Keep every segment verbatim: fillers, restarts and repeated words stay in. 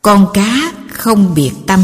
Con cá không biệt tâm.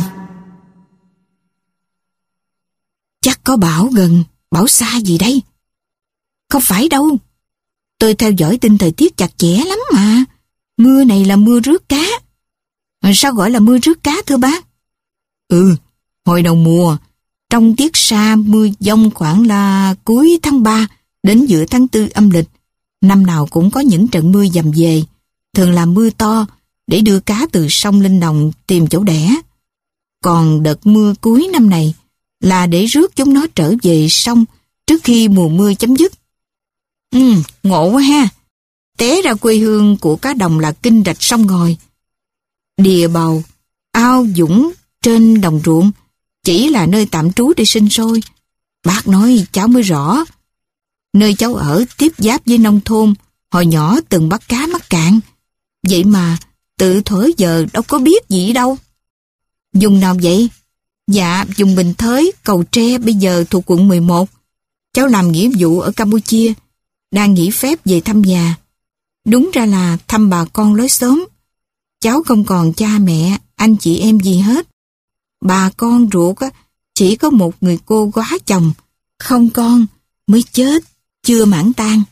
Chắc có bão gần, bão xa gì đây? Không phải đâu. Tôi theo dõi tin thời tiết chặt chẽ lắm mà. Mưa này là mưa rước cá. Sao gọi là mưa rước cá thưa bác? Ừ, hồi đầu mùa, trong tiết sa mưa dông khoảng là cuối tháng ba đến giữa tháng tư âm lịch. Năm nào cũng có những trận mưa dầm về, thường là mưa to để đưa cá từ sông lên đồng tìm chỗ đẻ. Còn đợt mưa cuối năm này là để rước chúng nó trở về sông trước khi mùa mưa chấm dứt. Ừ, ngộ quá ha. Té ra quê hương của cá đồng là kinh rạch sông Ngòi. Đìa bầu, ao dũng trên đồng ruộng chỉ là nơi tạm trú để sinh sôi. Bác nói cháu mới rõ. Nơi cháu ở tiếp giáp với nông thôn, hồi nhỏ từng bắt cá mắc cạn. Vậy mà tự thuở giờ đâu có biết gì đâu. Vùng nào vậy? Dạ, vùng Bình Thới, Cầu Tre bây giờ thuộc quận mười một. Cháu làm nghĩa vụ ở Campuchia, đang nghỉ phép về thăm nhà. Đúng ra là thăm bà con lối xóm. Cháu không còn cha mẹ, anh chị em gì hết. Bà con ruột á, chỉ có một người cô góa chồng, không con, mới chết, chưa mãn tang.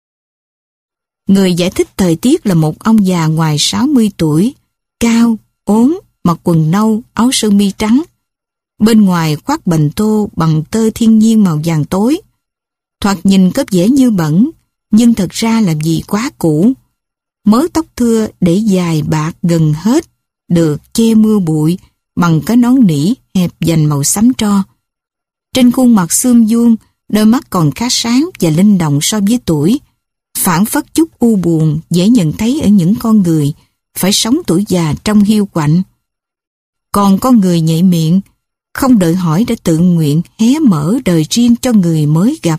Người giải thích thời tiết là một ông già ngoài sáu mươi tuổi, cao, ốm, mặc quần nâu, áo sơ mi trắng. Bên ngoài khoác bành tô bằng tơ thiên nhiên màu vàng tối. Thoạt nhìn có vẻ như bẩn, nhưng thật ra làm gì quá cũ. Mớ tóc thưa để dài bạc gần hết, được che mưa bụi bằng cái nón nỉ hẹp dành màu xám tro. Trên khuôn mặt xương vuông, đôi mắt còn khá sáng và linh động so với tuổi, phảng phất chút u buồn dễ nhận thấy ở những con người phải sống tuổi già trong hiu quạnh. Còn con người nhạy miệng, không đợi hỏi đã tự nguyện hé mở đời riêng cho người mới gặp,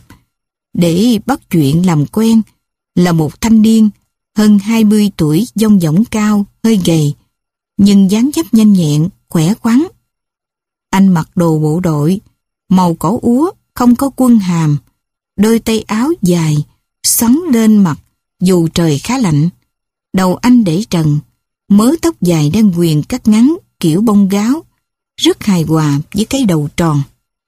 để bắt chuyện làm quen, là một thanh niên hơn hai mươi tuổi, dong dỏng cao, hơi gầy, nhưng dáng dấp nhanh nhẹn, khỏe khoắn. Anh mặc đồ bộ đội, màu cỏ úa, không có quân hàm, đôi tay áo dài, xoắn lên mặt dù trời khá lạnh. Đầu anh để trần, mớ tóc dài đen quyền cắt ngắn kiểu bông gáo, rất hài hòa với cái đầu tròn.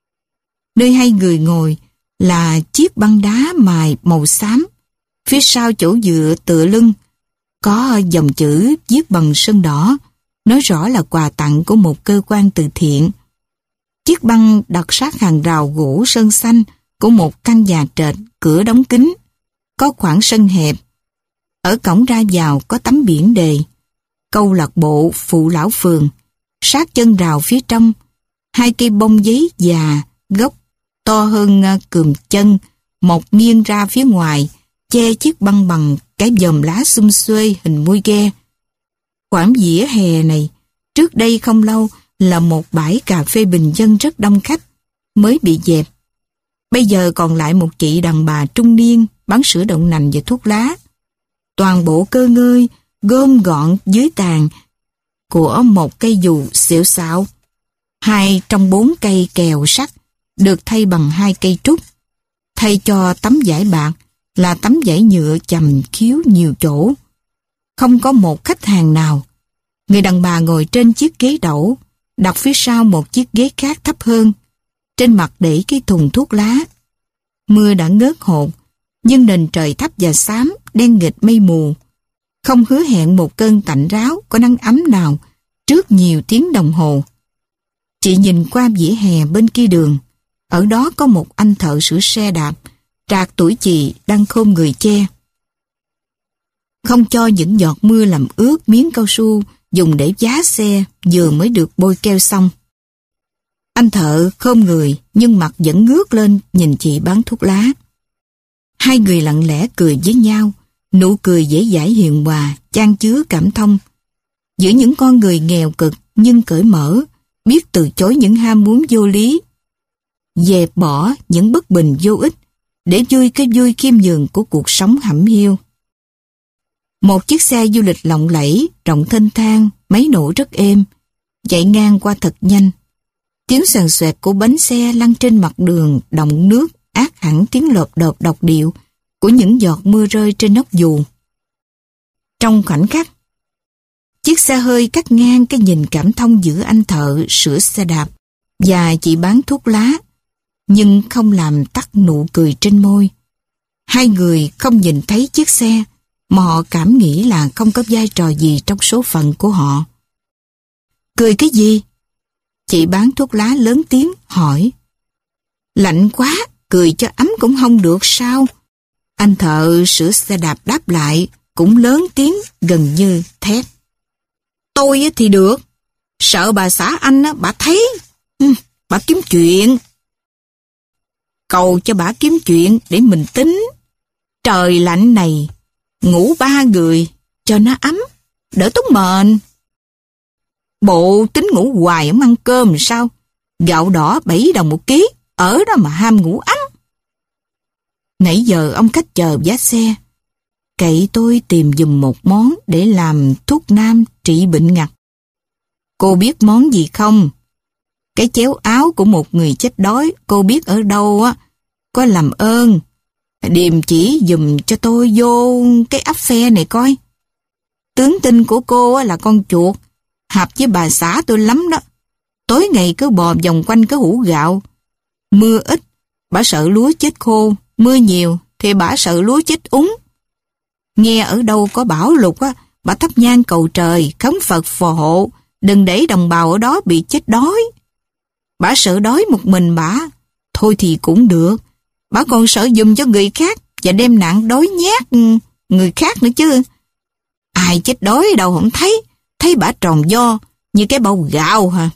Nơi hai người ngồi là chiếc băng đá mài màu xám. Phía sau chỗ dựa tựa lưng có dòng chữ viết bằng sơn đỏ, nói rõ là quà tặng của một cơ quan từ thiện. Chiếc băng đặt sát hàng rào gỗ sơn xanh của một căn nhà trệt, cửa đóng kín, có khoảng sân hẹp. Ở cổng ra vào có tấm biển đề câu lạc bộ phụ lão phường. Sát chân rào phía trong, hai cây bông giấy già, gốc to hơn cườm chân, mọc nghiêng ra phía ngoài, che chiếc băng bằng cái vòm lá xum xuê hình mui ghe. Khoảng vỉa hè này, trước đây không lâu là một bãi cà phê bình dân rất đông khách, mới bị dẹp. Bây giờ còn lại một chị đàn bà trung niên bán sữa đậu nành và thuốc lá. Toàn bộ cơ ngơi gom gọn dưới tàn của một cây dù xẻo xạo. Hai trong bốn cây kèo sắt được thay bằng hai cây trúc. Thay cho tấm vải bạc là tấm vải nhựa chầm khiếu nhiều chỗ. Không có một khách hàng nào. Người đàn bà ngồi trên chiếc ghế đẩu, đặt phía sau một chiếc ghế khác thấp hơn. Trên mặt để cái thùng thuốc lá. Mưa đã ngớt hột, nhưng nền trời thấp và xám, đen nghịch mây mù. Không hứa hẹn một cơn tạnh ráo có nắng ấm nào trước nhiều tiếng đồng hồ. Chị nhìn qua vỉa hè bên kia đường. Ở đó có một anh thợ sửa xe đạp, trạc tuổi chị đang khom người che. Không cho những giọt mưa làm ướt miếng cao su dùng để vá xe vừa mới được bôi keo xong. Anh thợ khom người nhưng mặt vẫn ngước lên nhìn chị bán thuốc lá. Hai người lặng lẽ cười với nhau, nụ cười dễ dãi hiền hòa, chan chứa cảm thông. Giữa những con người nghèo cực nhưng cởi mở, biết từ chối những ham muốn vô lý, dẹp bỏ những bất bình vô ích, để vui cái vui khiêm nhường của cuộc sống hẩm hiu. Một chiếc xe du lịch lộng lẫy, rộng thênh thang, máy nổ rất êm, chạy ngang qua thật nhanh. Tiếng xoèn xoẹt của bánh xe lăn trên mặt đường đọng nước át hẳn tiếng lộp độp độc điệu của những giọt mưa rơi trên nóc dù. Trong khoảnh khắc, Chiếc xe hơi cắt ngang cái nhìn cảm thông giữa anh thợ sửa xe đạp và chị bán thuốc lá, nhưng không làm tắt nụ cười trên môi. Hai người không nhìn thấy chiếc xe, mà họ cảm nghĩ là không có vai trò gì trong số phận của họ. Cười cái gì? Chị bán thuốc lá lớn tiếng hỏi. Lạnh quá, cười cho ấm cũng không được sao? Anh thợ sửa xe đạp đáp lại, cũng lớn tiếng gần như thét. Tôi thì được, sợ bà xã anh bà thấy, bà kiếm chuyện. Cầu cho bà kiếm chuyện để mình tính. Trời lạnh này, ngủ ba người cho nó ấm, đỡ tốn mền. Bộ tính ngủ hoài không ăn cơm sao? Gạo đỏ bảy đồng một ký, ở đó mà ham ngủ ấm. Nãy giờ ông khách chờ giá xe, cậy tôi tìm giùm một món để làm thuốc nam trị bệnh ngặt. Cô biết món gì không? Cái chéo áo của một người chết đói, cô biết ở đâu á? Có làm ơn, điềm chỉ giùm cho tôi vô cái áp phe này coi. Tướng tinh của cô là con chuột, hợp với bà xã tôi lắm đó. Tối ngày cứ bò vòng quanh cái hũ gạo. Mưa ít, bà sợ lúa chết khô. Mưa nhiều thì bà sợ lúa chết úng. Nghe ở đâu có bão lụt á, bà thắp nhang cầu trời, khấn Phật phò hộ, đừng để đồng bào ở đó bị chết đói. Bà sợ đói một mình bà, thôi thì cũng được. Bà còn sợ giùm cho người khác và đem nạn đói nhát người khác nữa chứ. Ai chết đói đâu không thấy, thấy bà tròn vo như cái bầu gạo hả?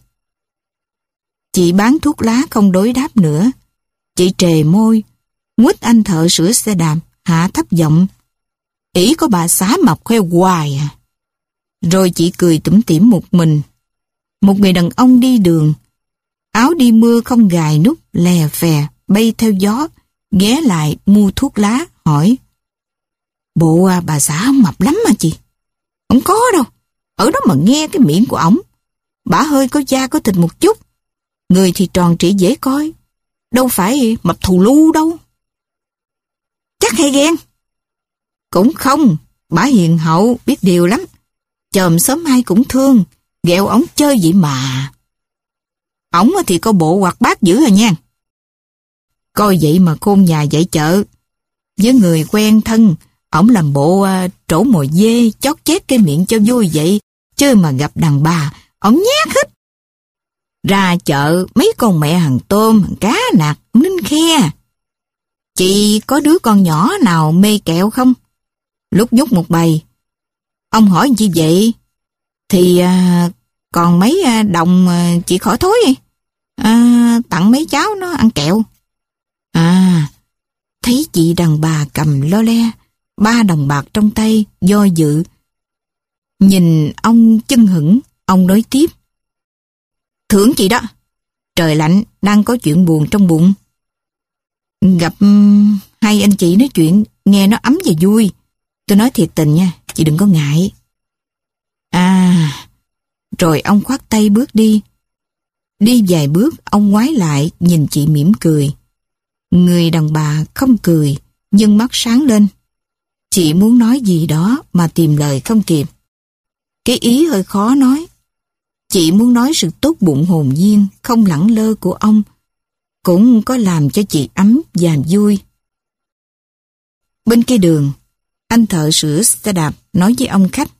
Chị bán thuốc lá không đối đáp nữa. Chị trề môi, nguýt anh thợ sửa xe đạp, hạ thấp giọng. Ý có bà xã mọc khoe hoài à. Rồi chị cười tủm tỉm một mình. Một người đàn ông đi đường, áo đi mưa không gài nút, lè phè, bay theo gió, ghé lại mua thuốc lá, hỏi. Bộ à, bà xã không mập lắm mà chị. Không có đâu, ở đó mà nghe cái miệng của ổng. Bả hơi có da có thịt một chút, người thì tròn trĩ dễ coi, đâu phải mập thù lu đâu. Chắc hay ghen? Cũng không, bả hiền hậu, biết điều lắm. Chòm sớm ai cũng thương, ghẹo ổng chơi vậy mà. Ổng thì có bộ hoạt bát dữ rồi nha. Coi vậy mà khôn nhà dạy chợ. Với người quen thân, ổng làm bộ uh, trổ mồi dê, chót chét cái miệng cho vui vậy, chứ mà gặp đàn bà, ổng nhát hết. Ra chợ, mấy con mẹ hàng tôm, hàng cá nạc, ninh khe. Chị có đứa con nhỏ nào mê kẹo không? Lúc nhúc một bầy. Ông hỏi gì vậy? Thì à, còn mấy à, đồng à, chị khỏi thối đi. À, tặng mấy cháu nó ăn kẹo. À, thấy chị đàn bà cầm lo le, ba đồng bạc trong tay, do dự. Nhìn ông chân hững, ông nói tiếp. Thưởng chị đó. Trời lạnh, đang có chuyện buồn trong bụng. Gặp um, hai anh chị nói chuyện, nghe nó ấm và vui. Tôi nói thiệt tình nha, chị đừng có ngại. À, rồi ông khoát tay bước đi. Đi vài bước, ông ngoái lại, nhìn chị mỉm cười. Người đàn bà không cười, nhưng mắt sáng lên. Chị muốn nói gì đó mà tìm lời không kịp. Cái ý hơi khó nói. Chị muốn nói sự tốt bụng hồn nhiên, không lẳng lơ của ông, cũng có làm cho chị ấm và vui. Bên kia đường, anh thợ sửa xe đạp nói với ông khách.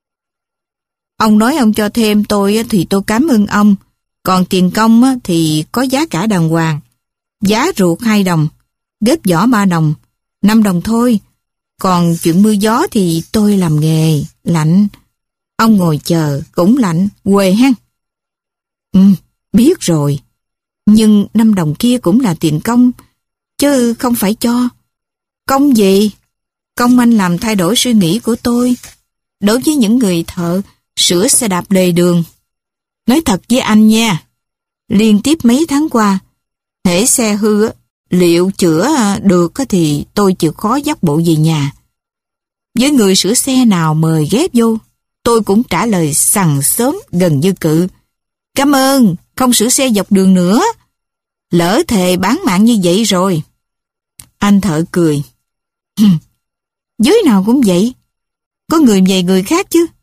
Ông nói ông cho thêm tôi thì tôi cảm ơn ông, còn tiền công thì có giá cả đàng hoàng. Giá ruột hai đồng, ghép vỏ ba đồng, năm đồng thôi. Còn chuyện mưa gió thì tôi làm nghề, lạnh. Ông ngồi chờ cũng lạnh, quê ha. Ừ, biết rồi. Nhưng năm đồng kia cũng là tiền công, chứ không phải cho. Công gì? Công anh làm thay đổi suy nghĩ của tôi. Đối với những người thợ sửa xe đạp lề đường. Nói thật với anh nha, liên tiếp mấy tháng qua, hễ xe hư, liệu chữa được thì tôi chịu khó dắt bộ về nhà. Với người sửa xe nào mời ghép vô, tôi cũng trả lời sằng sớm gần như cự. Cảm ơn, không sửa xe dọc đường nữa. Lỡ thề bán mạng như vậy rồi. Anh thợ cười. Giới nào cũng vậy. Có người về người khác chứ.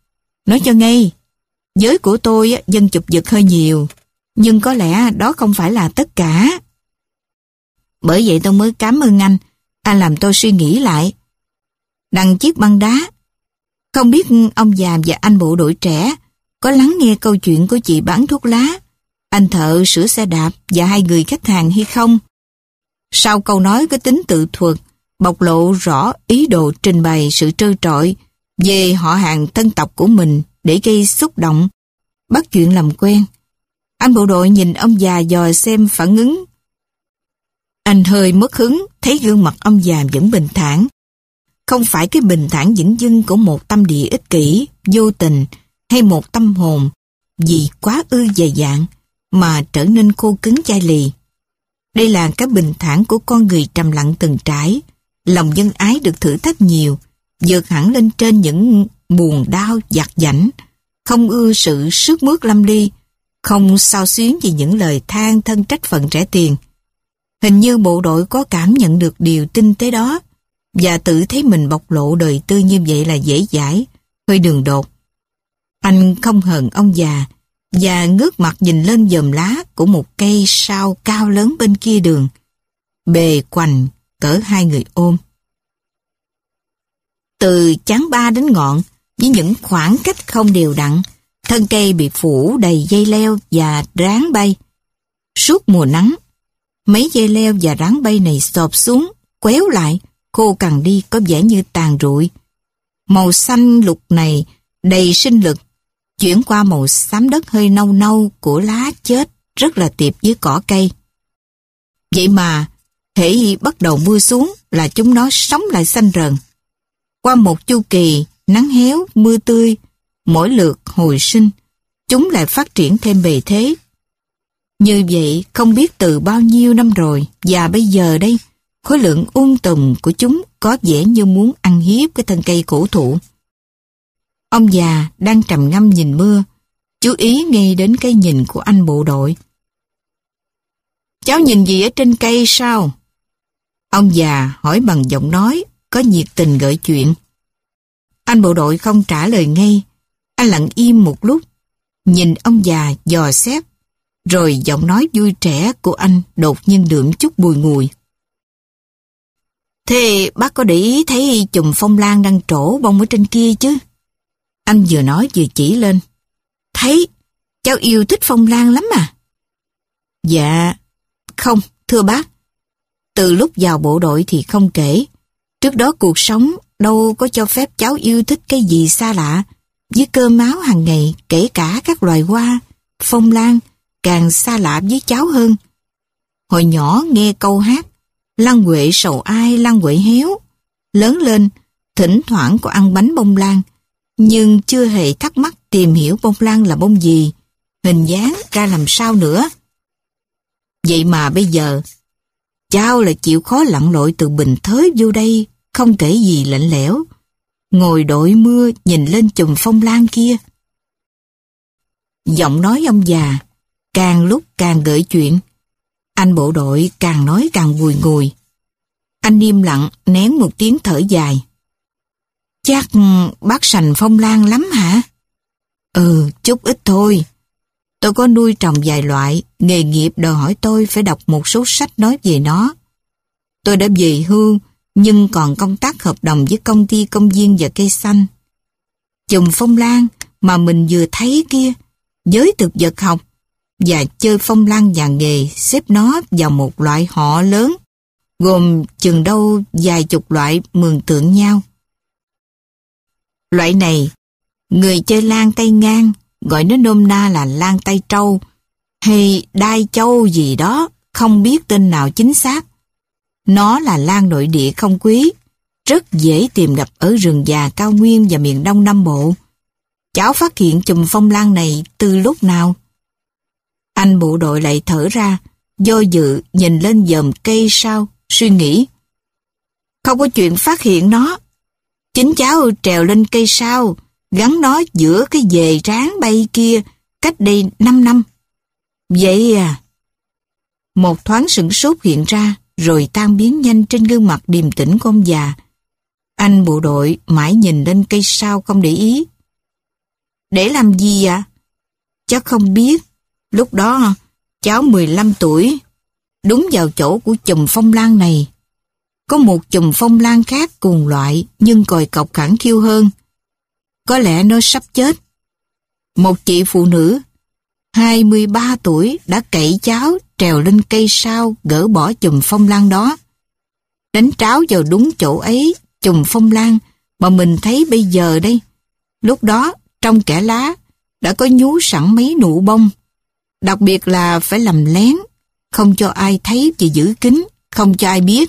Nói cho ngay, giới của tôi dân chụp giật hơi nhiều, nhưng có lẽ đó không phải là tất cả. Bởi vậy tôi mới cảm ơn anh, anh làm tôi suy nghĩ lại. Đằng chiếc băng đá, không biết ông già và anh bộ đội trẻ có lắng nghe câu chuyện của chị bán thuốc lá, anh thợ sửa xe đạp và hai người khách hàng hay không? Sau câu nói có tính tự thuật, bộc lộ rõ ý đồ trình bày sự trơ trọi về họ hàng thân tộc của mình để gây xúc động, bắt chuyện làm quen. Anh bộ đội nhìn ông già dò xem phản ứng. Anh hơi mất hứng, thấy gương mặt ông già vẫn bình thản. Không phải cái bình thản dửng dưng của một tâm địa ích kỷ, vô tình, hay một tâm hồn vì quá ư dày dạn mà trở nên khô cứng chai lì. Đây là cái bình thản của con người trầm lặng từng trải, lòng nhân ái được thử thách nhiều, vượt hẳn lên trên những buồn đau dạt dảnh, không ưa sự sướt mướt lâm ly, không xao xuyến vì những lời than thân trách phận rẻ tiền. Hình như bộ đội có cảm nhận được điều tinh tế đó, và tự thấy mình bộc lộ đời tư như vậy là dễ dãi, hơi đường đột. Anh không hờn ông già, và ngước mặt nhìn lên chòm lá của một cây sao cao lớn bên kia đường, bề quành cỡ hai người ôm. Từ chán ba đến ngọn, với những khoảng cách không đều đặn, thân cây bị phủ đầy dây leo và ráng bay. Suốt mùa nắng, mấy dây leo và ráng bay này xộp xuống, quéo lại, khô cằn đi có vẻ như tàn rụi. Màu xanh lục này đầy sinh lực, chuyển qua màu xám đất hơi nâu nâu của lá chết rất là tiệp với cỏ cây. Vậy mà, hễ bắt đầu mưa xuống là chúng nó sống lại xanh rờn. Qua một chu kỳ nắng héo, mưa tươi, mỗi lượt hồi sinh, chúng lại phát triển thêm bề thế. Như vậy không biết từ bao nhiêu năm rồi, và bây giờ đây, khối lượng ung tùm của chúng có vẻ như muốn ăn hiếp cái thân cây cổ thụ. Ông già đang trầm ngâm nhìn mưa, chú ý ngay đến cái nhìn của anh bộ đội. Cháu nhìn gì ở trên cây sao? Ông già hỏi bằng giọng nói có nhiệt tình gợi chuyện. Anh bộ đội không trả lời ngay, anh lặng im một lúc, nhìn ông già dò xét, rồi giọng nói vui trẻ của anh đột nhiên đượm chút bùi ngùi. Thế bác có để ý thấy chùm phong lan đang trổ bông ở trên kia chứ? Anh vừa nói vừa chỉ lên. Thấy, cháu yêu thích phong lan lắm à? Dạ, không, thưa bác. Từ lúc vào bộ đội thì không kể. Trước đó cuộc sống đâu có cho phép cháu yêu thích cái gì xa lạ. Với cơm áo hàng ngày, kể cả các loài hoa, phong lan, càng xa lạ với cháu hơn. Hồi nhỏ nghe câu hát, lan quệ sầu ai, lan quệ héo. Lớn lên, thỉnh thoảng có ăn bánh bông lan, nhưng chưa hề thắc mắc tìm hiểu bông lan là bông gì, hình dáng ra làm sao nữa. Vậy mà bây giờ, cháu là chịu khó lặn lội từ Bình Thới vô đây, không kể gì lạnh lẽo, ngồi đội mưa nhìn lên chùm phong lan kia. Giọng nói ông già càng lúc càng gợi chuyện. Anh bộ đội càng nói càng bùi ngùi. Anh im lặng nén một tiếng thở dài. Chắc bác sành phong lan lắm hả? Ừ, chút ít thôi. Tôi có nuôi trồng vài loại, nghề nghiệp đòi hỏi tôi phải đọc một số sách nói về nó. Tôi đã về hưu, nhưng còn công tác hợp đồng với công ty công viên và cây xanh. Chùm phong lan mà mình vừa thấy kia, giới thực vật học và chơi phong lan nhà nghề xếp nó vào một loại họ lớn, gồm chừng đâu vài chục loại mường tượng nhau. Loại này, người chơi lan tay ngang gọi nó nôm na là lan tay trâu hay đai châu gì đó, không biết tên nào chính xác. Nó là lan nội địa không quý, rất dễ tìm gặp ở rừng già cao nguyên và miền Đông Nam Bộ. Cháu phát hiện chùm phong lan này từ lúc nào? Anh bộ đội lại thở ra, do dự nhìn lên dòm cây sao, suy nghĩ. Không có chuyện phát hiện nó. Chính cháu trèo lên cây sao, gắn nó giữa cái dề ráng bay kia cách đây năm năm. Vậy à? Một thoáng sửng sốt hiện ra, rồi tan biến nhanh trên gương mặt điềm tĩnh của ông già. Anh bộ đội mãi nhìn lên cây sao không để ý. Để làm gì ạ? À? Cháu không biết. Lúc đó cháu mười lăm tuổi, đúng vào chỗ của chùm phong lan này. Có một chùm phong lan khác cùng loại nhưng còi cọc khẳng khiu hơn. Có lẽ nó sắp chết. Một chị phụ nữ hai mươi ba tuổi đã cậy cháu trèo lên cây sao gỡ bỏ chùm phong lan đó. Đánh tráo vào đúng chỗ ấy, chùm phong lan mà mình thấy bây giờ đây. Lúc đó trong kẽ lá đã có nhú sẵn mấy nụ bông. Đặc biệt là phải làm lén, không cho ai thấy và giữ kín, không cho ai biết.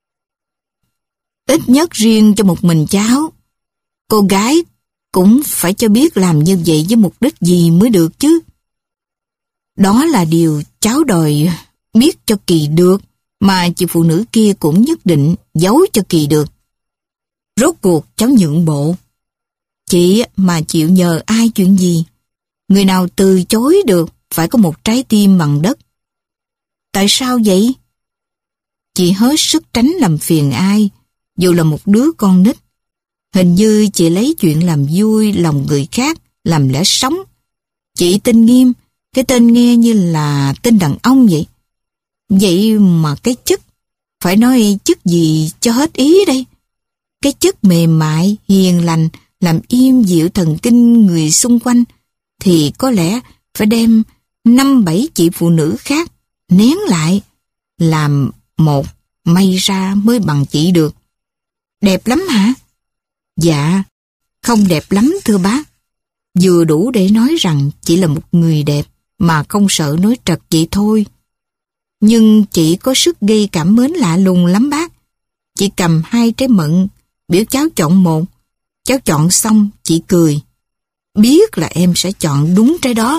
Ít nhất riêng cho một mình cháu. Cô gái cũng phải cho biết làm như vậy với mục đích gì mới được chứ. Đó là điều cháu đòi biết cho kỳ được, mà chị phụ nữ kia cũng nhất định giấu cho kỳ được. Rốt cuộc cháu nhượng bộ. Chị mà chịu nhờ ai chuyện gì, người nào từ chối được phải có một trái tim bằng đất. Tại sao vậy? Chị hết sức tránh làm phiền ai, dù là một đứa con nít. Hình như chị lấy chuyện làm vui lòng người khác làm lẽ sống. Chị tên Nghiêm, cái tên nghe như là tên đàn ông vậy. Vậy mà cái chức, phải nói chức gì cho hết ý đây. Cái chức mềm mại, hiền lành, làm im dịu thần kinh người xung quanh, thì có lẽ phải đem năm bảy chị phụ nữ khác nén lại, làm một may ra mới bằng chị được. Đẹp lắm hả? Dạ, không đẹp lắm thưa bác. Vừa đủ để nói rằng chị là một người đẹp mà không sợ nói trật vậy thôi. Nhưng chị có sức gây cảm mến lạ lùng lắm bác. Chị cầm hai trái mận, biểu cháu chọn một. Cháu chọn xong, chị cười. Biết là em sẽ chọn đúng trái đó.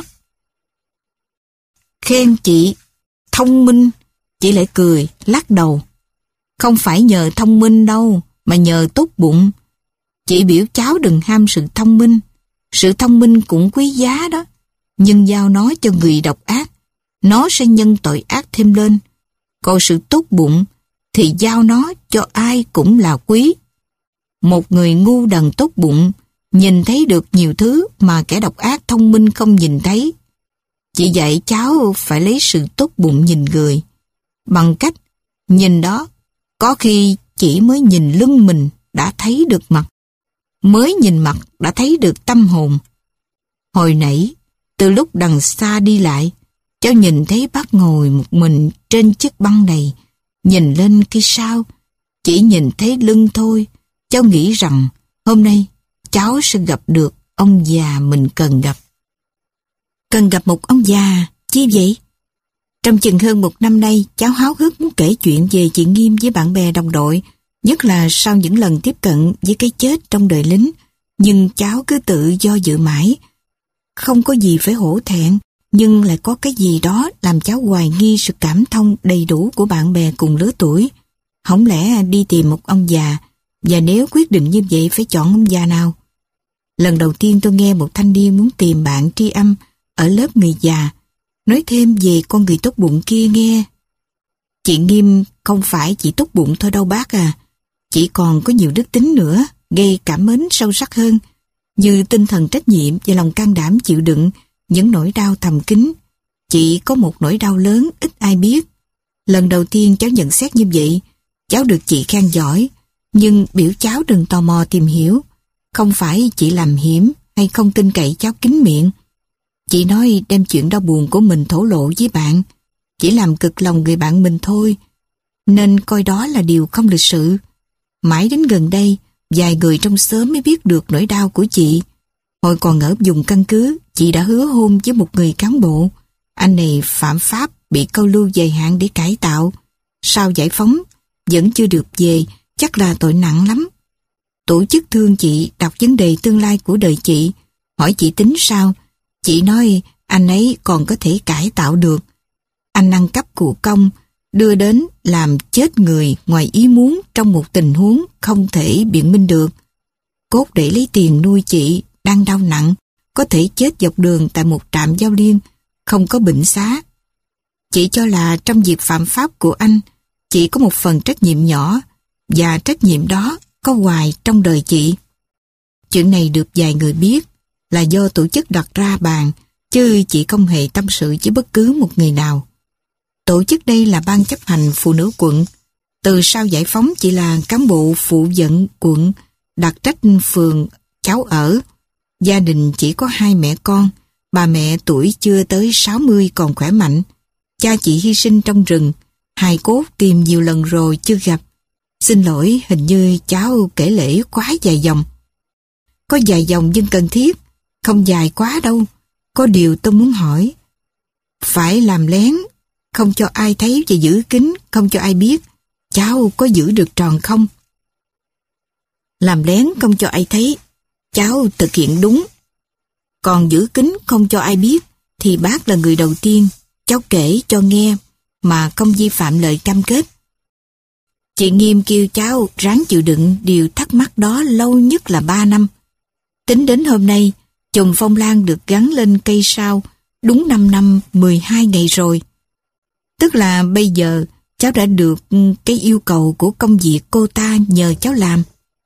Khen chị thông minh, chị lại cười, lắc đầu. Không phải nhờ thông minh đâu, mà nhờ tốt bụng. Chị biểu cháu đừng ham sự thông minh. Sự thông minh cũng quý giá đó, nhưng giao nó cho người độc ác, nó sẽ nhân tội ác thêm lên. Còn sự tốt bụng thì giao nó cho ai cũng là quý. Một người ngu đần tốt bụng nhìn thấy được nhiều thứ mà kẻ độc ác thông minh không nhìn thấy. Chị dạy cháu phải lấy sự tốt bụng nhìn người. Bằng cách nhìn đó, có khi chỉ mới nhìn lưng mình đã thấy được mặt. Mới nhìn mặt đã thấy được tâm hồn. Hồi nãy, từ lúc đằng xa đi lại, cháu nhìn thấy bác ngồi một mình trên chiếc băng này. Nhìn lên cây sao, chỉ nhìn thấy lưng thôi. Cháu nghĩ rằng hôm nay cháu sẽ gặp được ông già mình cần gặp. Cần gặp một ông già, chi vậy? Trong chừng hơn một năm nay, cháu háo hức muốn kể chuyện về chị Nghiêm với bạn bè đồng đội, nhất là sau những lần tiếp cận với cái chết trong đời lính. Nhưng cháu cứ tự do dự mãi. Không có gì phải hổ thẹn, nhưng lại có cái gì đó làm cháu hoài nghi sự cảm thông đầy đủ của bạn bè cùng lứa tuổi. Không lẽ đi tìm một ông già, và nếu quyết định như vậy phải chọn ông già nào? Lần đầu tiên tôi nghe một thanh niên muốn tìm bạn tri âm ở lớp người già, nói thêm về con người tốt bụng kia nghe. Chị Nghiêm không phải chỉ tốt bụng thôi đâu bác à. Chị còn có nhiều đức tính nữa, gây cảm mến sâu sắc hơn, như tinh thần trách nhiệm và lòng can đảm chịu đựng những nỗi đau thầm kín. Chị có một nỗi đau lớn ít ai biết. Lần đầu tiên cháu nhận xét như vậy, cháu được chị khen giỏi, nhưng biểu cháu đừng tò mò tìm hiểu. Không phải chị làm hiểm hay không tin cậy cháu kín miệng. Chị nói đem chuyện đau buồn của mình thổ lộ với bạn, chỉ làm cực lòng người bạn mình thôi, nên coi đó là điều không lịch sự. Mãi đến gần đây, vài người trong xóm mới biết được nỗi đau của chị. Hồi còn ở vùng căn cứ, chị đã hứa hôn với một người cán bộ. Anh này phạm pháp, bị câu lưu dài hạn để cải tạo. Sau giải phóng, vẫn chưa được về, chắc là tội nặng lắm. Tổ chức thương chị đọc vấn đề tương lai của đời chị, hỏi chị tính sao. Chị nói anh ấy còn có thể cải tạo được. Anh ăn cắp của công, đưa đến làm chết người ngoài ý muốn trong một tình huống không thể biện minh được. Cốt để lấy tiền nuôi chị đang đau nặng, có thể chết dọc đường tại một trạm giao liên, không có bệnh xá. Chị cho là trong việc phạm pháp của anh, chị có một phần trách nhiệm nhỏ, và trách nhiệm đó có hoài trong đời chị. Chuyện này được vài người biết, là do tổ chức đặt ra bàn, chứ chị không hề tâm sự với bất cứ một người nào. Tổ chức đây là ban chấp hành phụ nữ quận. Từ sau giải phóng chị là cán bộ phụ vận quận, đặc trách phường cháu ở. Gia đình chỉ có hai mẹ con, bà mẹ tuổi chưa tới sáu mươi còn khỏe mạnh. Cha chị hy sinh trong rừng, hài cốt tìm nhiều lần rồi chưa gặp. Xin lỗi, hình như cháu kể lễ quá dài dòng. Có dài dòng nhưng cần thiết, không dài quá đâu. Có điều tôi muốn hỏi. Phải làm lén, không cho ai thấy và giữ kín, không cho ai biết. Cháu có giữ được tròn không? Làm lén không cho ai thấy, cháu thực hiện đúng. Còn giữ kín không cho ai biết, thì bác là người đầu tiên cháu kể cho nghe mà không vi phạm lời cam kết. Chị Nghiêm kêu cháu ráng chịu đựng điều thắc mắc đó lâu nhất là ba năm. Tính đến hôm nay, chùm phong lan được gắn lên cây sao đúng năm năm mười hai ngày rồi. Tức là bây giờ cháu đã được cái yêu cầu của công việc cô ta nhờ cháu làm.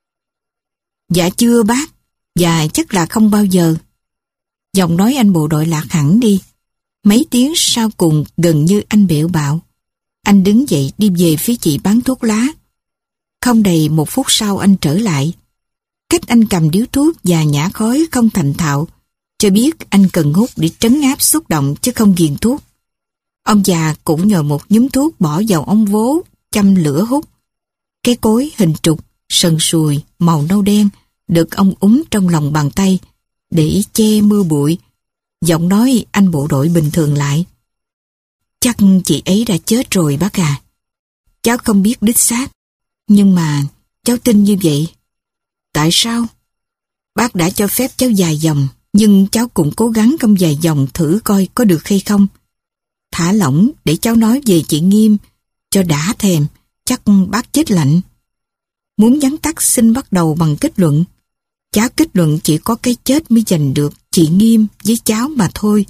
Dạ chưa bác, và chắc là không bao giờ. Giọng nói anh bộ đội lạc hẳn đi. Mấy tiếng sau cùng gần như anh bẹo bạo. Anh đứng dậy đi về phía chị bán thuốc lá. Không đầy một phút sau anh trở lại. Cách anh cầm điếu thuốc và nhả khói không thành thạo, cho biết anh cần hút để trấn áp xúc động chứ không ghiền thuốc. Ông già cũng nhờ một nhúm thuốc bỏ vào ống vố, châm lửa hút. Cái cối hình trục, sần sùi, màu nâu đen được ông úm trong lòng bàn tay để che mưa bụi. Giọng nói anh bộ đội bình thường lại. Chắc chị ấy đã chết rồi bác à. Cháu không biết đích xác, nhưng mà cháu tin như vậy. Tại sao? Bác đã cho phép cháu dài dòng, nhưng cháu cũng cố gắng không dài dòng thử coi có được hay không. Thả lỏng để cháu nói về chị Nghiêm, cho đã thèm, chắc bác chết lạnh. Muốn vắn tắt xin bắt đầu bằng kết luận. Cháu kết luận chỉ có cái chết mới giành được chị Nghiêm với cháu mà thôi.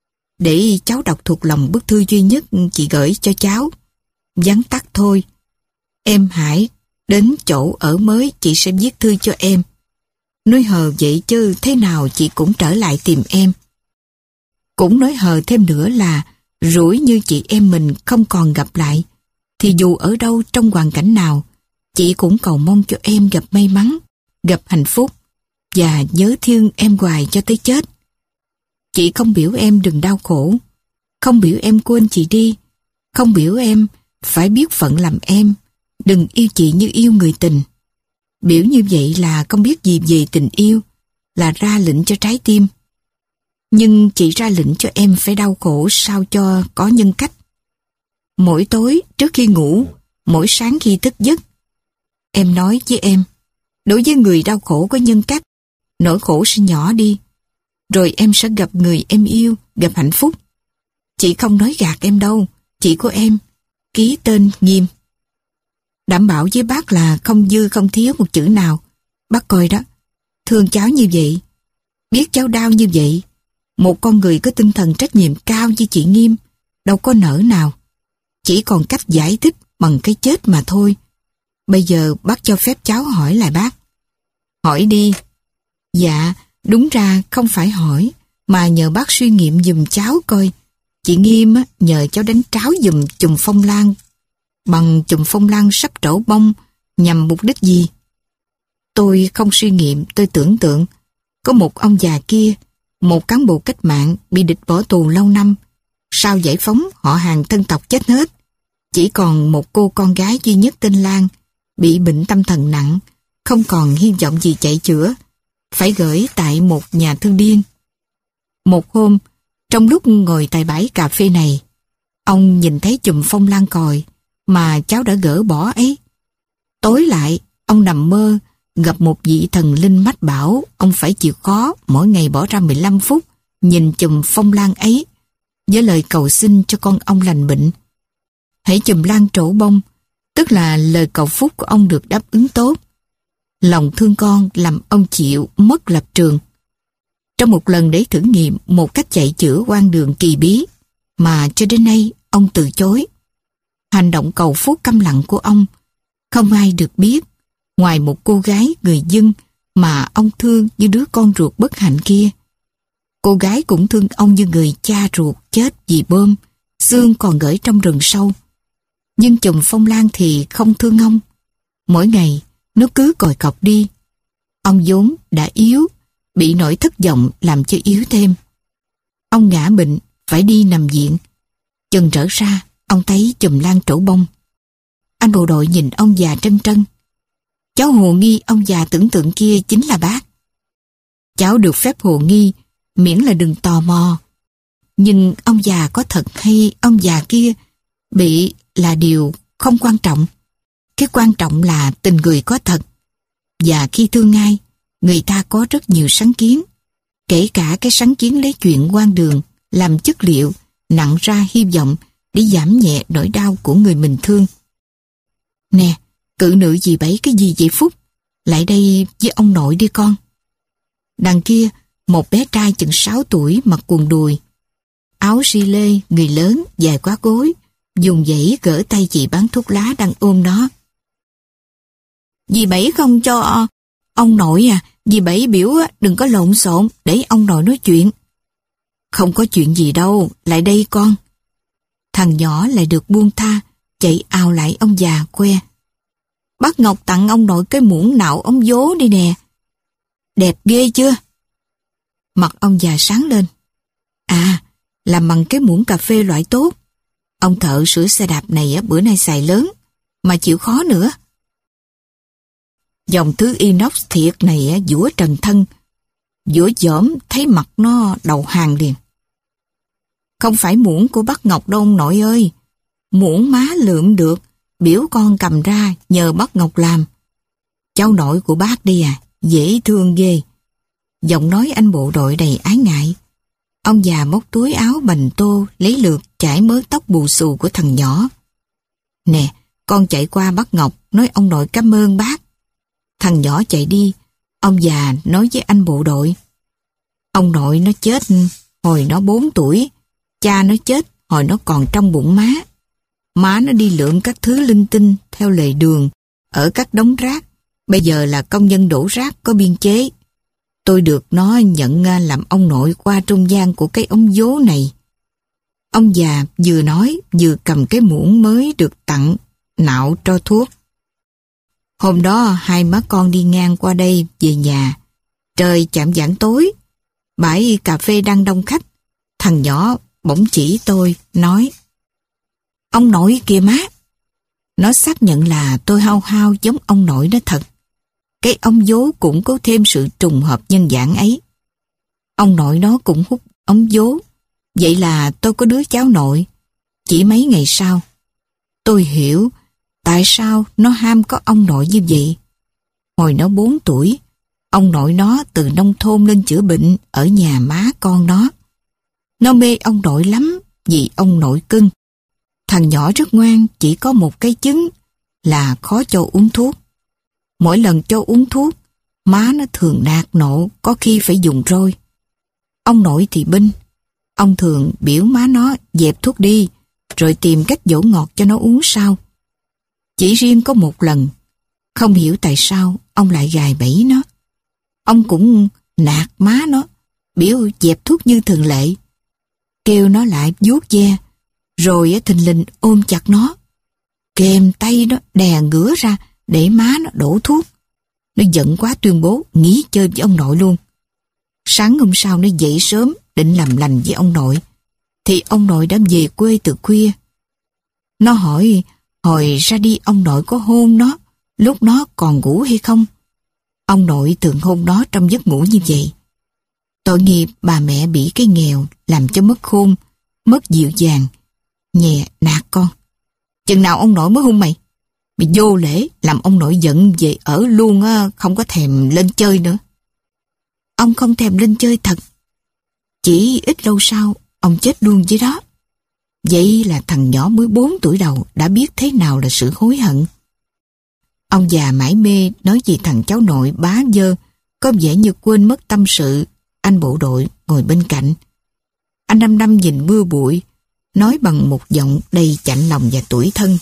Để cháu đọc thuộc lòng bức thư duy nhất chị gửi cho cháu. Vắn tắt thôi. Em hãy đến chỗ ở mới chị sẽ viết thư cho em. Nói hờ vậy chứ thế nào chị cũng trở lại tìm em. Cũng nói hờ thêm nữa là rủi như chị em mình không còn gặp lại, thì dù ở đâu trong hoàn cảnh nào, chị cũng cầu mong cho em gặp may mắn, gặp hạnh phúc và nhớ thương em hoài cho tới chết. Chị không biểu em đừng đau khổ, không biểu em quên chị đi, không biểu em phải biết phận làm em, đừng yêu chị như yêu người tình. Biểu như vậy là không biết gì về tình yêu, là ra lệnh cho trái tim. Nhưng chị ra lệnh cho em phải đau khổ sao cho có nhân cách. Mỗi tối trước khi ngủ, mỗi sáng khi thức giấc, em nói với em, đối với người đau khổ có nhân cách, nỗi khổ sẽ nhỏ đi, rồi em sẽ gặp người em yêu, gặp hạnh phúc. Chị không nói gạt em đâu, chị của em, ký tên Nghiêm. Đảm bảo với bác là không dư không thiếu một chữ nào. Bác coi đó, thương cháu như vậy, biết cháu đau như vậy, một con người có tinh thần trách nhiệm cao như chị Nghiêm, đâu có nỡ nào. Chỉ còn cách giải thích bằng cái chết mà thôi. Bây giờ bác cho phép cháu hỏi lại bác. Hỏi đi. Dạ, đúng ra không phải hỏi, mà nhờ bác suy nghiệm giùm cháu coi. Chị Nghiêm á, nhờ cháu đánh tráo giùm chùm phong lan bằng chùm phong lan sắp trổ bông nhằm mục đích gì? Tôi không suy nghiệm, tôi tưởng tượng. Có một ông già kia, một cán bộ cách mạng bị địch bỏ tù lâu năm. Sau giải phóng họ hàng thân tộc chết hết. Chỉ còn một cô con gái duy nhất tên Lan, bị bệnh tâm thần nặng, không còn hy vọng gì chạy chữa, phải gửi tại một nhà thương điên. Một hôm, trong lúc ngồi tại bãi cà phê này, ông nhìn thấy chùm phong lan còi mà cháu đã gỡ bỏ ấy. Tối lại, ông nằm mơ, gặp một vị thần linh mách bảo ông phải chịu khó mỗi ngày bỏ ra mười lăm phút nhìn chùm phong lan ấy, với lời cầu xin cho con ông lành bệnh. Hãy chùm lan trổ bông, tức là lời cầu phúc của ông được đáp ứng tốt. Lòng thương con làm ông chịu mất lập trường. Trong một lần để thử nghiệm một cách chạy chữa quan đường kỳ bí mà cho đến nay ông từ chối. Hành động cầu phúc câm lặng của ông không ai được biết ngoài một cô gái người dân mà ông thương như đứa con ruột bất hạnh kia. Cô gái cũng thương ông như người cha ruột chết vì bom, xương còn gửi trong rừng sâu. Nhưng chùm Phong Lan thì không thương ông. Mỗi ngày, nó cứ còi cọc đi. Ông vốn đã yếu, bị nỗi thất vọng làm cho yếu thêm. Ông ngã bệnh, phải đi nằm viện. Chừng trở ra, ông thấy chùm lan trổ bông. Anh bộ đội nhìn ông già trân trân. Cháu hồ nghi ông già tưởng tượng kia chính là bác. Cháu được phép hồ nghi, miễn là đừng tò mò. Nhưng ông già có thật hay ông già kia bị là điều không quan trọng. Cái quan trọng là tình người có thật. Và khi thương ai, người ta có rất nhiều sáng kiến. Kể cả cái sáng kiến lấy chuyện quan đường làm chất liệu nặng ra hy vọng để giảm nhẹ nỗi đau của người mình thương. Nè, cự nữ dì Bảy cái gì vậy Phúc? Lại đây với ông nội đi con. Đằng kia, một bé trai chừng sáu tuổi mặc quần đùi. Áo ri lê, người lớn, dài quá gối, dùng dãy gỡ tay chị bán thuốc lá đang ôm nó. Dì Bảy không cho... Ông nội à, dì Bảy biểu đừng có lộn xộn để ông nội nói chuyện. Không có chuyện gì đâu, lại đây con. Thằng nhỏ lại được buông tha, chạy ào lại ông già khoe. Bác Ngọc tặng ông nội cái muỗng nạo ống vố đi nè. Đẹp ghê chưa? Mặt ông già sáng lên. À, làm bằng cái muỗng cà phê loại tốt. Ông thợ sửa xe đạp này bữa nay xài lớn, mà chịu khó nữa. Dòng thứ inox thiệt này vũa trần thân, vũa dỏm thấy mặt nó đầu hàng liền. Không phải muỗng của bác Ngọc đâu ông nội ơi. Muỗng má lượm được, biểu con cầm ra nhờ bác Ngọc làm. Cháu nội của bác đi à, dễ thương ghê. Giọng nói anh bộ đội đầy ái ngại. Ông già móc túi áo bành tô lấy lượt chải mớ tóc bù xù của thằng nhỏ. Nè, con chạy qua bác Ngọc nói ông nội cảm ơn bác. Thằng nhỏ chạy đi, ông già nói với anh bộ đội. Ông nội nó chết hồi nó bốn tuổi, cha nó chết hồi nó còn trong bụng má. Má nó đi lượm các thứ linh tinh theo lề đường ở các đống rác. Bây giờ là công nhân đổ rác có biên chế. Tôi được nó nhận làm ông nội qua trung gian của cái ống vố này. Ông già vừa nói vừa cầm cái muỗng mới được tặng nạo cho thuốc. Hôm đó hai má con đi ngang qua đây về nhà. Trời chạm vạng tối, bãi cà phê đang đông khách. Thằng nhỏ bỗng chỉ tôi, nói: Ông nội kìa má. Nó xác nhận là tôi hao hao giống ông nội nó thật. Cái ống vố cũng có thêm sự trùng hợp nhân dạng ấy. Ông nội nó cũng hút ống vố. Vậy là tôi có đứa cháu nội. Chỉ mấy ngày sau, tôi hiểu tại sao nó ham có ông nội như vậy. Hồi nó bốn tuổi, ông nội nó từ nông thôn lên chữa bệnh ở nhà má con nó. Nó mê ông nội lắm vì ông nội cưng. Thằng nhỏ rất ngoan, chỉ có một cái chứng là khó cho uống thuốc. Mỗi lần cho uống thuốc, má nó thường nạt nộ, có khi phải dùng roi. Ông nội thì binh. Ông thường biểu má nó dẹp thuốc đi, rồi tìm cách dỗ ngọt cho nó uống sau. Chỉ riêng có một lần, không hiểu tại sao ông lại gài bẫy nó. Ông cũng nạt má nó, biểu dẹp thuốc như thường lệ. Kêu nó lại vuốt ve, rồi thình lình ôm chặt nó. Kèm tay nó đè ngửa ra để má nó đổ thuốc. Nó giận quá tuyên bố nghỉ chơi với ông nội luôn. Sáng hôm sau nó dậy sớm định làm lành với ông nội, thì ông nội đã về quê từ khuya. Nó hỏi hồi ra đi ông nội có hôn nó lúc nó còn ngủ hay không. Ông nội thường hôn nó trong giấc ngủ như vậy. Tội nghiệp bà mẹ bị cái nghèo làm cho mất khôn, mất dịu dàng, nhẹ nạt con. Chừng nào ông nội mới hôn mày? Mày vô lễ làm ông nội giận về ở luôn á, không có thèm lên chơi nữa. Ông không thèm lên chơi thật. Chỉ ít lâu sau ông chết luôn với đó. Vậy là thằng nhỏ mới bốn tuổi đầu đã biết thế nào là sự hối hận. Ông già mải mê nói về thằng cháu nội bá dơ, có vẻ như quên mất tâm sự. Anh bộ đội ngồi bên cạnh. Anh năm năm nhìn mưa bụi, nói bằng một giọng đầy chạnh lòng và tủi thân.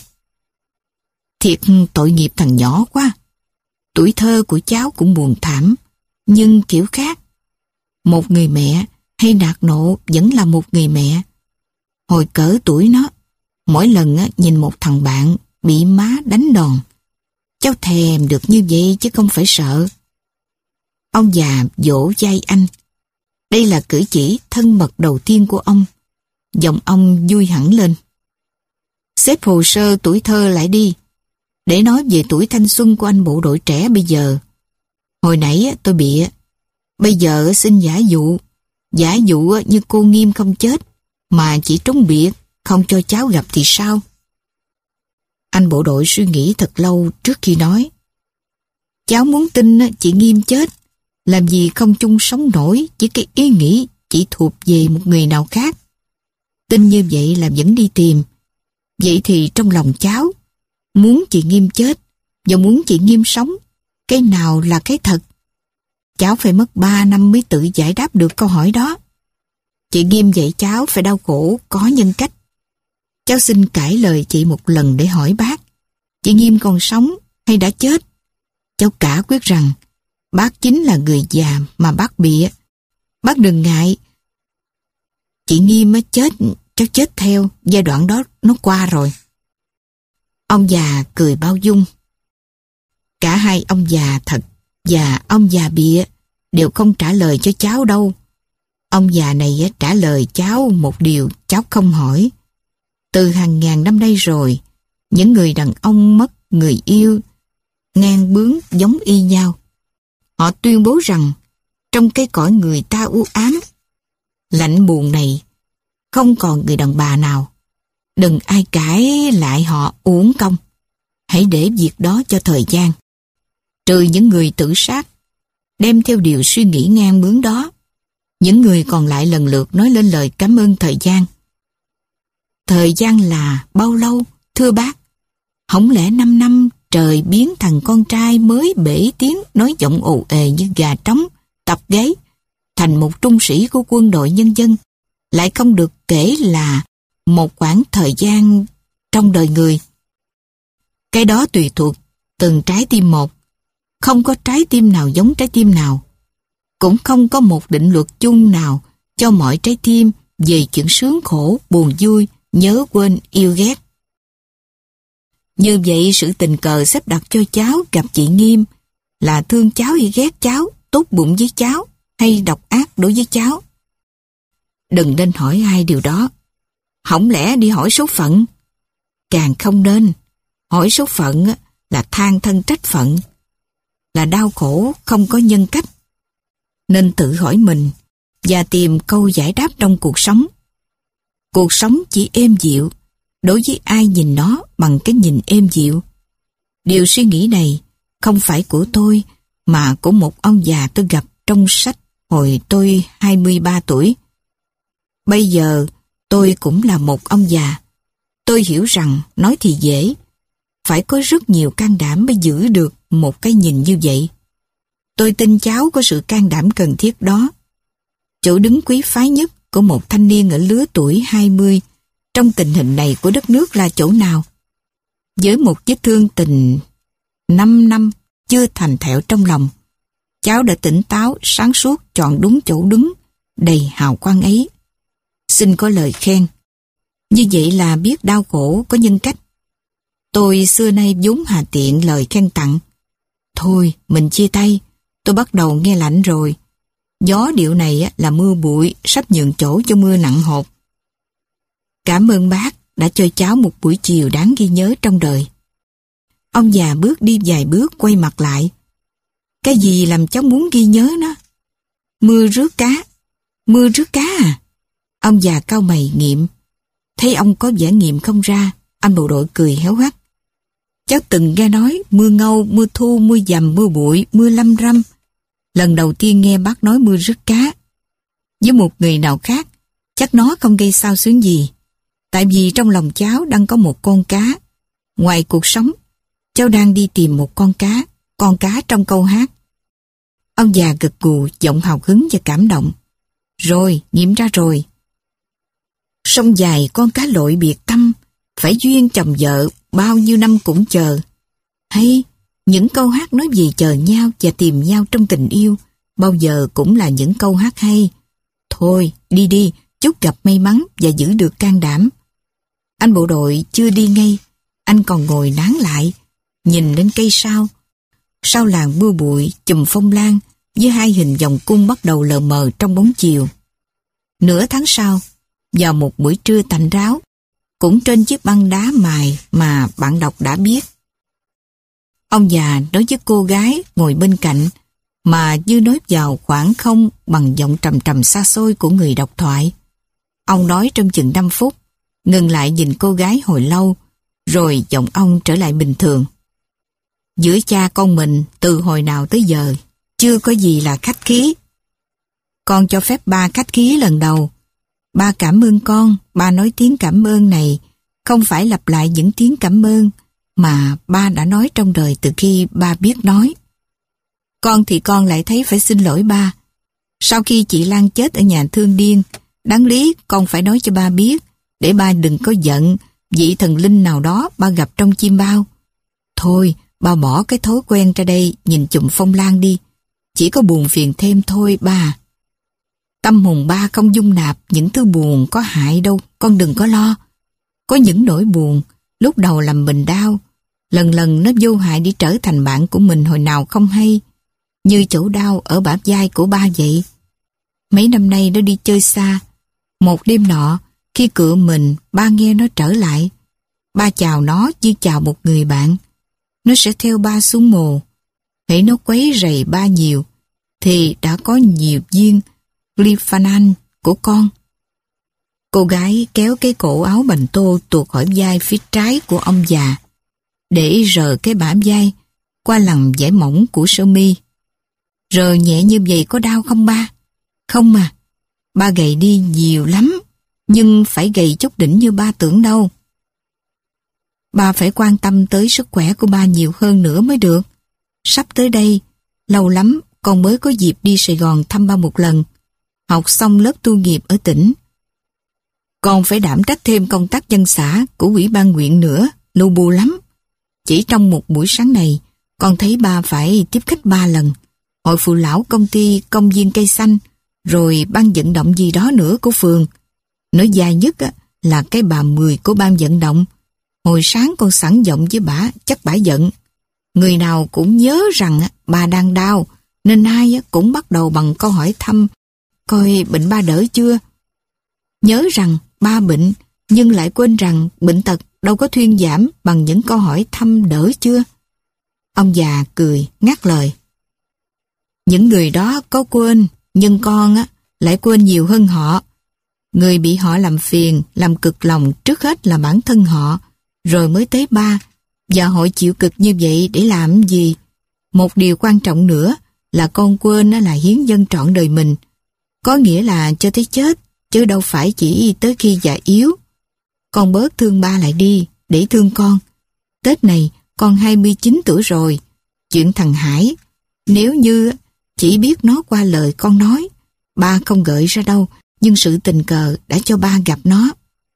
Thiệt tội nghiệp thằng nhỏ quá. Tuổi thơ của cháu cũng buồn thảm, nhưng kiểu khác. Một người mẹ hay nạt nộ vẫn là một người mẹ. Hồi cỡ tuổi nó, mỗi lần nhìn một thằng bạn bị má đánh đòn, cháu thèm được như vậy chứ không phải sợ. Ông già vỗ vai anh. Đây là cử chỉ thân mật đầu tiên của ông. Giọng ông vui hẳn lên. Xếp hồ sơ tuổi thơ lại đi, để nói về tuổi thanh xuân của anh bộ đội trẻ bây giờ. Hồi nãy tôi bịa, bây giờ xin giả dụ. Giả dụ như cô Nghiêm không chết, mà chỉ trúng biệt, không cho cháu gặp thì sao? Anh bộ đội suy nghĩ thật lâu trước khi nói. Cháu muốn tin chị Nghiêm chết, làm gì không chung sống nổi với cái ý nghĩ chỉ thuộc về một người nào khác. Tin như vậy là vẫn đi tìm. Vậy thì trong lòng cháu, muốn chị Nghiêm chết và muốn chị Nghiêm sống, cái nào là cái thật? Cháu phải mất ba năm mới tự giải đáp được câu hỏi đó. Chị Nghiêm dạy cháu phải đau khổ, có nhân cách. Cháu xin cãi lời chị một lần để hỏi bác, chị Nghiêm còn sống hay đã chết? Cháu cả quyết rằng bác chính là người già mà bác bịa. Bác đừng ngại. Chị Nghiêm mới chết, cháu chết theo, giai đoạn đó nó qua rồi. Ông già cười bao dung. Cả hai ông già thật và ông già bịa đều không trả lời cho cháu đâu. Ông già này trả lời cháu một điều cháu không hỏi. Từ hàng ngàn năm nay rồi, những người đàn ông mất người yêu ngang bướng giống y nhau. Họ tuyên bố rằng trong cái cõi người ta u ám, lạnh buồn này, không còn người đàn bà nào. Đừng ai cãi lại họ uổng công. Hãy để việc đó cho thời gian. Trừ những người tự sát, đem theo điều suy nghĩ ngang bướng đó, những người còn lại lần lượt nói lên lời cảm ơn thời gian. Thời gian là bao lâu, thưa bác? Hổng lẽ năm năm trời biến thằng con trai mới bể tiếng nói giọng ồ ề như gà trống, tập gáy, thành một trung sĩ của quân đội nhân dân, lại không được kể là một khoảng thời gian trong đời người. Cái đó tùy thuộc từng trái tim một. Không có trái tim nào giống trái tim nào. Cũng không có một định luật chung nào cho mọi trái tim về chuyện sướng khổ, buồn vui, nhớ quên, yêu ghét. Như vậy sự tình cờ xếp đặt cho cháu gặp chị Nghiêm là thương cháu hay ghét cháu, tốt bụng với cháu hay độc ác đối với cháu. Đừng nên hỏi ai điều đó. Hổng lẽ đi hỏi số phận? Càng không nên. Hỏi số phận là than thân trách phận, là đau khổ không có nhân cách. Nên tự hỏi mình và tìm câu giải đáp trong cuộc sống. Cuộc sống chỉ êm dịu đối với ai nhìn nó bằng cái nhìn êm dịu. Điều suy nghĩ này không phải của tôi mà của một ông già tôi gặp trong sách hồi tôi hai mươi ba tuổi. Bây giờ tôi cũng là một ông già. Tôi hiểu rằng nói thì dễ, phải có rất nhiều can đảm mới giữ được một cái nhìn như vậy. Tôi tin cháu có sự can đảm cần thiết đó. Chỗ đứng quý phái nhất của một thanh niên ở lứa tuổi hai mươi trong tình hình này của đất nước là chỗ nào? Với một vết thương tình năm năm chưa thành thẹo trong lòng, cháu đã tỉnh táo, sáng suốt chọn đúng chỗ đứng đầy hào quang ấy. Xin có lời khen. Như vậy là biết đau khổ có nhân cách. Tôi xưa nay vốn hà tiện lời khen tặng. Thôi, mình chia tay. Tôi bắt đầu nghe lạnh rồi. Gió điệu này là mưa bụi, sắp nhường chỗ cho mưa nặng hột. Cảm ơn bác đã cho cháu một buổi chiều đáng ghi nhớ trong đời. Ông già bước đi vài bước quay mặt lại. Cái gì làm cháu muốn ghi nhớ nó? Mưa rước cá. Mưa rước cá à? Ông già cau mày nghiệm. Thấy ông có vẻ nghiệm không ra, anh bộ đội cười héo hắt. Cháu từng nghe nói mưa ngâu, mưa thu, mưa dầm, mưa bụi, mưa lâm râm. Lần đầu tiên nghe bác nói mưa rước cá. Với một người nào khác, chắc nó không gây sao xuyến gì. Tại vì trong lòng cháu đang có một con cá. Ngoài cuộc sống, cháu đang đi tìm một con cá, con cá trong câu hát. Ông già gật gù, giọng hào hứng và cảm động. Rồi, nghiệm ra rồi. Sông dài con cá lội biệt tâm, phải duyên chồng vợ, bao nhiêu năm cũng chờ. Hay, những câu hát nói về chờ nhau và tìm nhau trong tình yêu, bao giờ cũng là những câu hát hay. Thôi, đi đi, chúc gặp may mắn và giữ được can đảm. Anh bộ đội chưa đi ngay, anh còn ngồi nán lại, nhìn lên cây sao. Sau làng mưa bụi, chùm phong lan với hai hình vòng cung bắt đầu lờ mờ trong bóng chiều. Nửa tháng sau, vào một buổi trưa tạnh ráo, cũng trên chiếc băng đá mài mà bạn đọc đã biết, ông già nói với cô gái ngồi bên cạnh mà như nói vào khoảng không bằng giọng trầm trầm xa xôi của người đọc thoại. Ông nói trong chừng năm phút, ngừng lại nhìn cô gái hồi lâu, rồi giọng ông trở lại bình thường. Giữa cha con mình từ hồi nào tới giờ, chưa có gì là khách khí. Con cho phép ba khách khí lần đầu. Ba cảm ơn con, ba nói tiếng cảm ơn này không phải lặp lại những tiếng cảm ơn mà ba đã nói trong đời từ khi ba biết nói. Con thì con lại thấy phải xin lỗi ba. Sau khi chị Lan chết ở nhà thương điên, đáng lý con phải nói cho ba biết, để ba đừng có giận vị thần linh nào đó ba gặp trong chim bao. Thôi, ba bỏ cái thói quen ra đây nhìn chùm phong lan đi. Chỉ có buồn phiền thêm thôi ba. Tâm hồn ba không dung nạp những thứ buồn có hại đâu, con đừng có lo. Có những nỗi buồn, lúc đầu làm mình đau, lần lần nó vô hại để trở thành bạn của mình hồi nào không hay, như chỗ đau ở bả vai của ba vậy. Mấy năm nay nó đi chơi xa. Một đêm nọ, khi cựa mình, ba nghe nó trở lại. Ba chào nó như chào một người bạn. Nó sẽ theo ba xuống mồ. Hễ nó quấy rầy ba nhiều, thì đã có nhiều viên glyphanan của con. Cô gái kéo cái cổ áo bành tô tuột khỏi vai phía trái của ông già, để rờ cái bả vai qua lằn vải mỏng của sơ mi. Rờ nhẹ như vậy có đau không ba? Không mà, ba gầy đi nhiều lắm, nhưng phải gầy chút đỉnh như ba tưởng đâu. Ba phải quan tâm tới sức khỏe của ba nhiều hơn nữa mới được. Sắp tới đây, lâu lắm con mới có dịp đi Sài Gòn thăm ba một lần. Học xong lớp tu nghiệp ở tỉnh. Con phải đảm trách thêm công tác dân xã của ủy ban huyện nữa, lu bu lắm. Chỉ trong một buổi sáng này, con thấy ba phải tiếp khách ba lần. Hội phụ lão công ty công viên cây xanh, rồi ban vận động gì đó nữa của phường. Nói dài nhất là cái bà Mười của ban vận động. Hồi sáng con sẵn giọng với bả, chắc bả giận. Người nào cũng nhớ rằng bà đang đau, nên ai cũng bắt đầu bằng câu hỏi thăm coi bệnh ba đỡ chưa. Nhớ rằng ba bệnh, nhưng lại quên rằng bệnh tật đâu có thuyên giảm bằng những câu hỏi thăm đỡ chưa. Ông già cười, ngắt lời. Những người đó có quên, nhưng con á lại quên nhiều hơn họ. Người bị họ làm phiền, làm cực lòng trước hết là bản thân họ, rồi mới tới ba, và họ chịu cực như vậy để làm gì? Một điều quan trọng nữa là con quên là hiến dâng trọn đời mình, có nghĩa là cho tới chết, chứ đâu phải chỉ tới khi già yếu. Con bớt thương ba lại đi, để thương con. Tết này con hai mươi chín tuổi rồi. Chuyện thằng Hải, nếu như chỉ biết nó qua lời con nói, ba không gợi ra đâu, nhưng sự tình cờ đã cho ba gặp nó.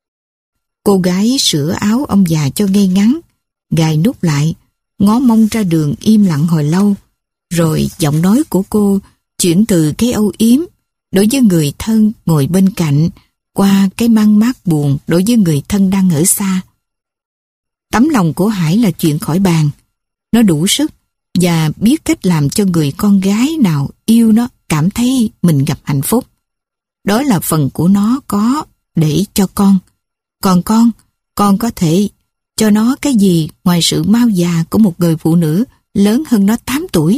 Cô gái sửa áo ông già cho ngay ngắn, gài nút lại, ngó mông ra đường im lặng hồi lâu, rồi giọng nói của cô chuyển từ cái âu yếm đối với người thân ngồi bên cạnh qua cái mang mát buồn đối với người thân đang ở xa. Tấm lòng của Hải là chuyện khỏi bàn. Nó đủ sức và biết cách làm cho người con gái nào yêu nó cảm thấy mình gặp hạnh phúc. Đó là phần của nó có để cho con. Còn con, con có thể cho nó cái gì ngoài sự mau già của một người phụ nữ lớn hơn nó tám tuổi?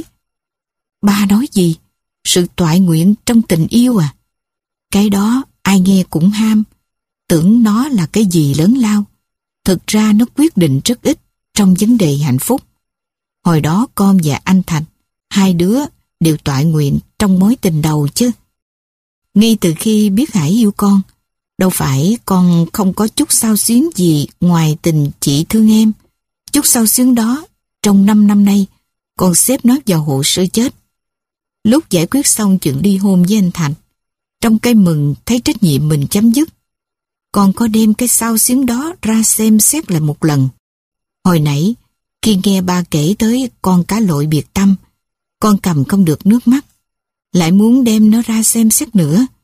Ba nói gì? Sự toại nguyện trong tình yêu à? Cái đó ai nghe cũng ham, tưởng nó là cái gì lớn lao. Thực ra nó quyết định rất ít trong vấn đề hạnh phúc. Hồi đó con và anh Thành, hai đứa đều toại nguyện trong mối tình đầu chứ. Ngay từ khi biết Hải yêu con, đâu phải con không có chút xao xuyến gì ngoài tình chị thương em. Chút xao xuyến đó, trong năm năm nay, con xếp nó vào hồ sơ chết. Lúc giải quyết xong chuyện ly hôn với anh Thành, trong cái mừng thấy trách nhiệm mình chấm dứt, con có đem cái xao xuyến đó ra xem xét lại một lần. Hồi nãy, khi nghe ba kể tới con cá lội biệt tâm, con cầm không được nước mắt, lại muốn đem nó ra xem xét nữa.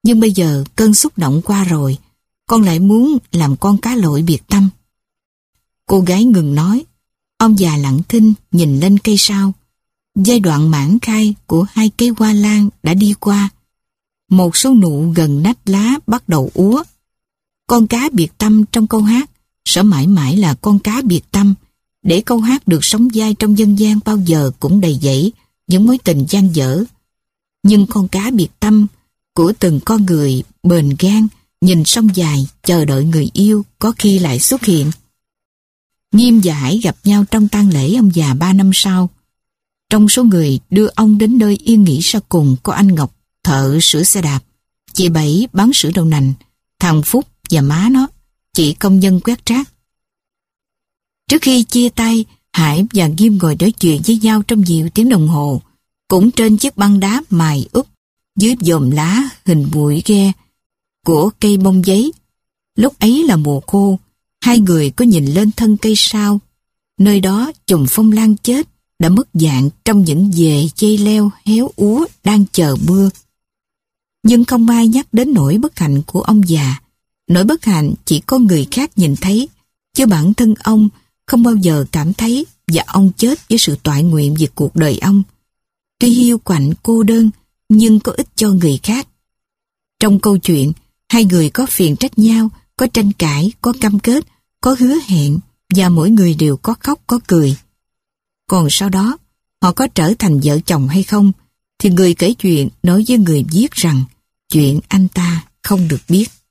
Nhưng bây giờ cơn xúc động qua rồi, con lại muốn làm con cá lội biệt tâm. Cô gái ngừng nói. Ông già lặng thinh nhìn lên cây sao. Giai đoạn mãn khai của hai cây hoa lan đã đi qua. Một số nụ gần nách lá bắt đầu úa. Con cá biệt tâm trong câu hát sẽ mãi mãi là con cá biệt tâm, để câu hát được sống dai trong dân gian bao giờ cũng đầy dẫy những mối tình dang dở. Nhưng con cá biệt tâm của từng con người bền gan nhìn sông dài chờ đợi người yêu có khi lại xuất hiện. Nghiêm và Hải gặp nhau trong tang lễ ông già ba năm sau. Trong số người đưa ông đến nơi yên nghỉ sau cùng có anh Ngọc, thợ sửa xe đạp, chị Bảy bán sữa đậu nành, thằng Phúc và má nó, chị công nhân quét rác. Trước khi chia tay, Hải và Nghiêm ngồi nói chuyện với nhau trong nhiều tiếng đồng hồ, cũng trên chiếc băng đá mài úp dưới dòm lá hình bụi ghe của cây bông giấy. Lúc ấy là mùa khô, hai người có nhìn lên thân cây sao. Nơi đó chùm phong lan chết đã mất dạng trong những dề dây leo héo úa đang chờ mưa. Nhưng không ai nhắc đến nỗi bất hạnh của ông già. Nỗi bất hạnh chỉ có người khác nhìn thấy, chứ bản thân ông không bao giờ cảm thấy, và ông chết với sự toại nguyện về cuộc đời ông. Tuy hiu quạnh cô đơn, nhưng có ích cho người khác. Trong câu chuyện, hai người có phiền trách nhau, có tranh cãi, có cam kết, có hứa hẹn, và mỗi người đều có khóc có cười. Còn sau đó, họ có trở thành vợ chồng hay không, thì người kể chuyện nói với người viết rằng chuyện anh ta không được biết.